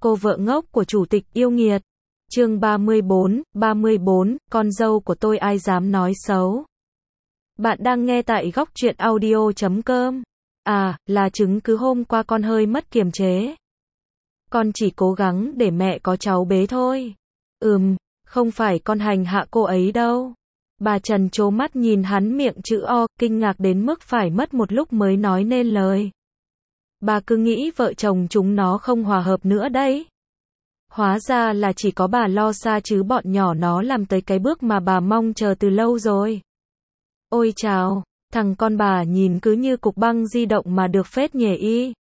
Cô vợ ngốc của chủ tịch yêu nghiệt. Chương 34, con dâu của tôi ai dám nói xấu. Bạn đang nghe tại góc truyện audio.com. À, là chứng cứ hôm qua con hơi mất kiềm chế. Con chỉ cố gắng để mẹ có cháu bế thôi. Không phải con hành hạ cô ấy đâu. Bà Trần trố mắt nhìn hắn miệng chữ O, kinh ngạc đến mức phải mất một lúc mới nói nên lời. Bà cứ nghĩ vợ chồng chúng nó không hòa hợp nữa đấy. Hóa ra là chỉ có bà lo xa chứ bọn nhỏ nó làm tới cái bước mà bà mong chờ từ lâu rồi. Ôi chào, thằng con bà nhìn cứ như cục băng di động mà được phết nhỉ y.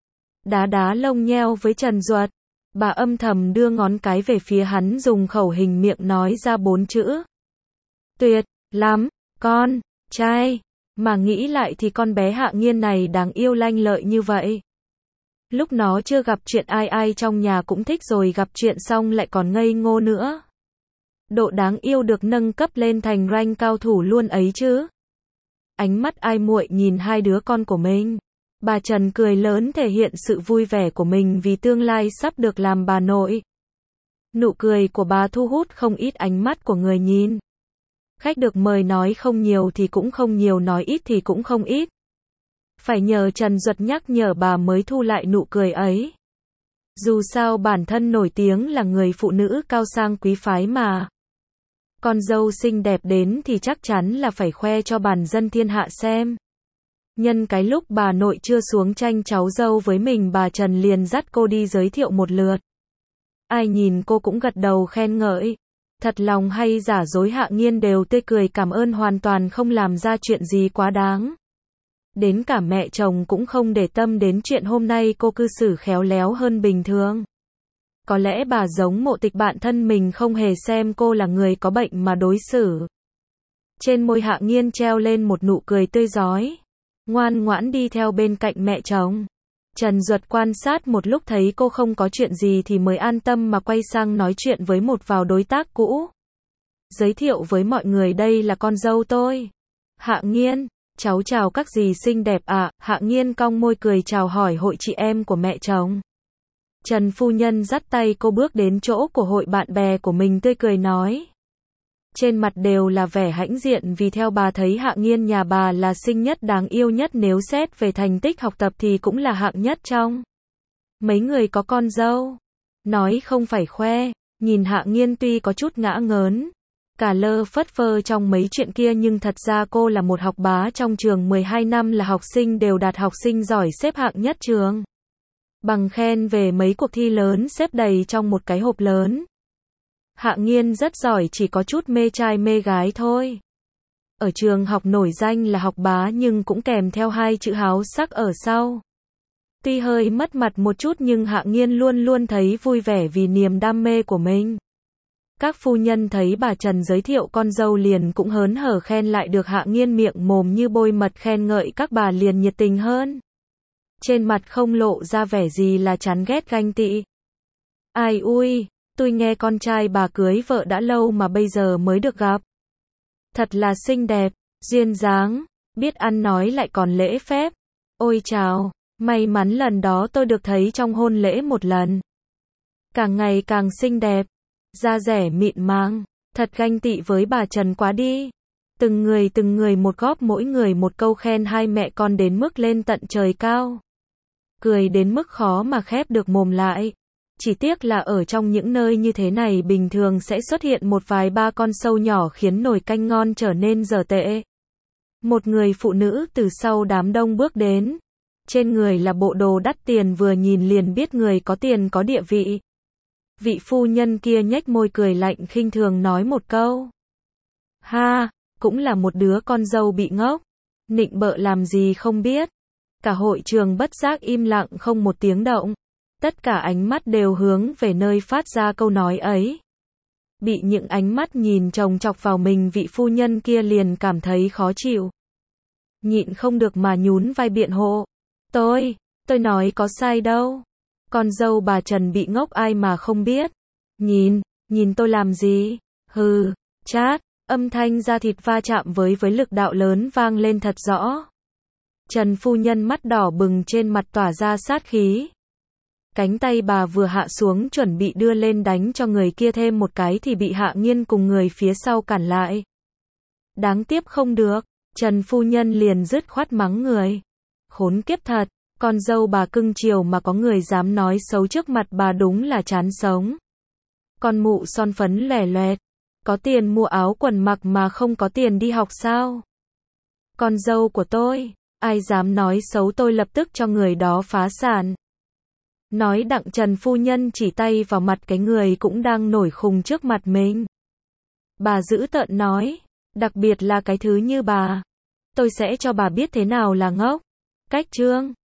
Đá lông nheo với Trần Duật. Bà âm thầm đưa ngón cái về phía hắn dùng khẩu hình miệng nói ra 4 chữ. Tuyệt lắm, con trai. Mà nghĩ lại thì con bé Hạ Nghiên này đáng yêu lanh lợi như vậy. Lúc nó chưa gặp chuyện ai trong nhà cũng thích rồi gặp chuyện xong lại còn ngây ngô nữa. Độ đáng yêu được nâng cấp lên thành rank cao thủ luôn ấy chứ. Ánh mắt ai muội nhìn hai đứa con của mình. Bà Trần cười lớn thể hiện sự vui vẻ của mình vì tương lai sắp được làm bà nội. Nụ cười của bà thu hút không ít ánh mắt của người nhìn. Khách được mời nói không nhiều thì cũng không nhiều, nói ít thì cũng không ít. Phải nhờ Trần Duật nhắc nhở bà mới thu lại nụ cười ấy. Dù sao bản thân nổi tiếng là người phụ nữ cao sang quý phái mà. Con dâu xinh đẹp đến thì chắc chắn là phải khoe cho bản dân thiên hạ xem. Nhân cái lúc bà nội chưa xuống tranh cháu dâu với mình, bà Trần liền dắt cô đi giới thiệu một lượt. Ai nhìn cô cũng gật đầu khen ngợi. Thật lòng hay giả dối Hạ Nghiên đều tươi cười cảm ơn, hoàn toàn không làm ra chuyện gì quá đáng. Đến cả mẹ chồng cũng không để tâm đến chuyện hôm nay cô cư xử khéo léo hơn bình thường. Có lẽ bà giống Mộ Tịch bạn thân mình không hề xem cô là người có bệnh mà đối xử. Trên môi Hạ Nghiên treo lên một nụ cười tươi rói. Ngoan ngoãn đi theo bên cạnh mẹ chồng. Trần Duật quan sát một lúc thấy cô không có chuyện gì thì mới an tâm mà quay sang nói chuyện với một vài đối tác cũ. Giới thiệu với mọi người đây là con dâu tôi. Hạ Nghiên, cháu chào các dì xinh đẹp ạ. Hạ Nghiên cong môi cười chào hỏi hội chị em của mẹ chồng. Trần phu nhân dắt tay cô bước đến chỗ của hội bạn bè của mình tươi cười nói. Trên mặt đều là vẻ hãnh diện vì theo bà thấy Hạ Nghiên nhà bà là xinh nhất đáng yêu nhất, nếu xét về thành tích học tập thì cũng là hạng nhất trong mấy người có con dâu. Nói không phải khoe, nhìn Hạ Nghiên tuy có chút ngã ngớn, cả lơ phất phơ trong mấy chuyện kia nhưng thật ra cô là một học bá trong trường, 12 năm là học sinh đều đạt, học sinh giỏi xếp hạng nhất trường. Bằng khen về mấy cuộc thi lớn xếp đầy trong một cái hộp lớn. Hạ Nghiên rất giỏi, chỉ có chút mê trai mê gái thôi. Ở trường học nổi danh là học bá nhưng cũng kèm theo hai chữ háo sắc ở sau. Tuy hơi mất mặt một chút nhưng Hạ Nghiên luôn luôn thấy vui vẻ vì niềm đam mê của mình. Các phu nhân thấy bà Trần giới thiệu con dâu liền cũng hớn hở khen lại được Hạ Nghiên, miệng mồm như bôi mật khen ngợi các bà liền nhiệt tình hơn. Trên mặt không lộ ra vẻ gì là chán ghét ganh tị. Ai ui, tôi nghe con trai bà cưới vợ đã lâu mà bây giờ mới được gặp. Thật là xinh đẹp, duyên dáng, biết ăn nói lại còn lễ phép. Ôi chào, may mắn lần đó tôi được thấy trong hôn lễ một lần. Càng ngày càng xinh đẹp, da dẻ mịn màng, thật ganh tị với bà Trần quá đi. Từng người một góp, mỗi người một câu khen hai mẹ con đến mức lên tận trời cao. Cười đến mức khó mà khép được mồm lại. Chỉ tiếc là ở trong những nơi như thế này bình thường sẽ xuất hiện một vài ba con sâu nhỏ khiến nồi canh ngon trở nên dở tệ. Một người phụ nữ từ sau đám đông bước đến. Trên người là bộ đồ đắt tiền, vừa nhìn liền biết người có tiền có địa vị. Vị phu nhân kia nhếch môi cười lạnh khinh thường nói một câu. Ha, cũng là một đứa con dâu bị ngốc. Nịnh bợ làm gì không biết. Cả hội trường bất giác im lặng không một tiếng động. Tất cả ánh mắt đều hướng về nơi phát ra câu nói ấy. Bị những ánh mắt nhìn chòng chọc vào mình, vị phu nhân kia liền cảm thấy khó chịu. Nhịn không được mà nhún vai biện hộ. Tôi nói có sai đâu. Con dâu bà Trần bị ngốc ai mà không biết. Nhìn tôi làm gì? Hừ, chát, âm thanh da thịt va chạm với lực đạo lớn vang lên thật rõ. Trần phu nhân mắt đỏ bừng, trên mặt tỏa ra sát khí. Cánh tay bà vừa hạ xuống chuẩn bị đưa lên đánh cho người kia thêm một cái thì bị Hạ Nghiên cùng người phía sau cản lại. Đáng tiếc không được, Trần phu nhân liền dứt khoát mắng người. Khốn kiếp thật, con dâu bà cưng chiều mà có người dám nói xấu trước mặt bà đúng là chán sống. Con mụ son phấn lẻ loẹt, có tiền mua áo quần mặc mà không có tiền đi học sao? Con dâu của tôi, ai dám nói xấu tôi lập tức cho người đó phá sản. Nói đặng Trần phu nhân chỉ tay vào mặt cái người cũng đang nổi khùng trước mặt mình. Bà dữ tợn nói, đặc biệt là cái thứ như bà. Tôi sẽ cho bà biết thế nào là ngốc. Cách chương